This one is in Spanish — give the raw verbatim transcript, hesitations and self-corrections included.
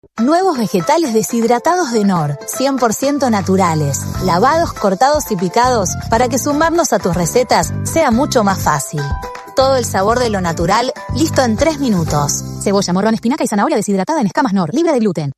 Nuevos vegetales deshidratados de Knorr, cien por ciento naturales, lavados, cortados y picados para que sumarnos a tus recetas sea mucho más fácil. Todo el sabor de lo natural, listo en tres minutos. Cebolla, morrón, espinaca y zanahoria deshidratada en escamas Knorr, libre de gluten.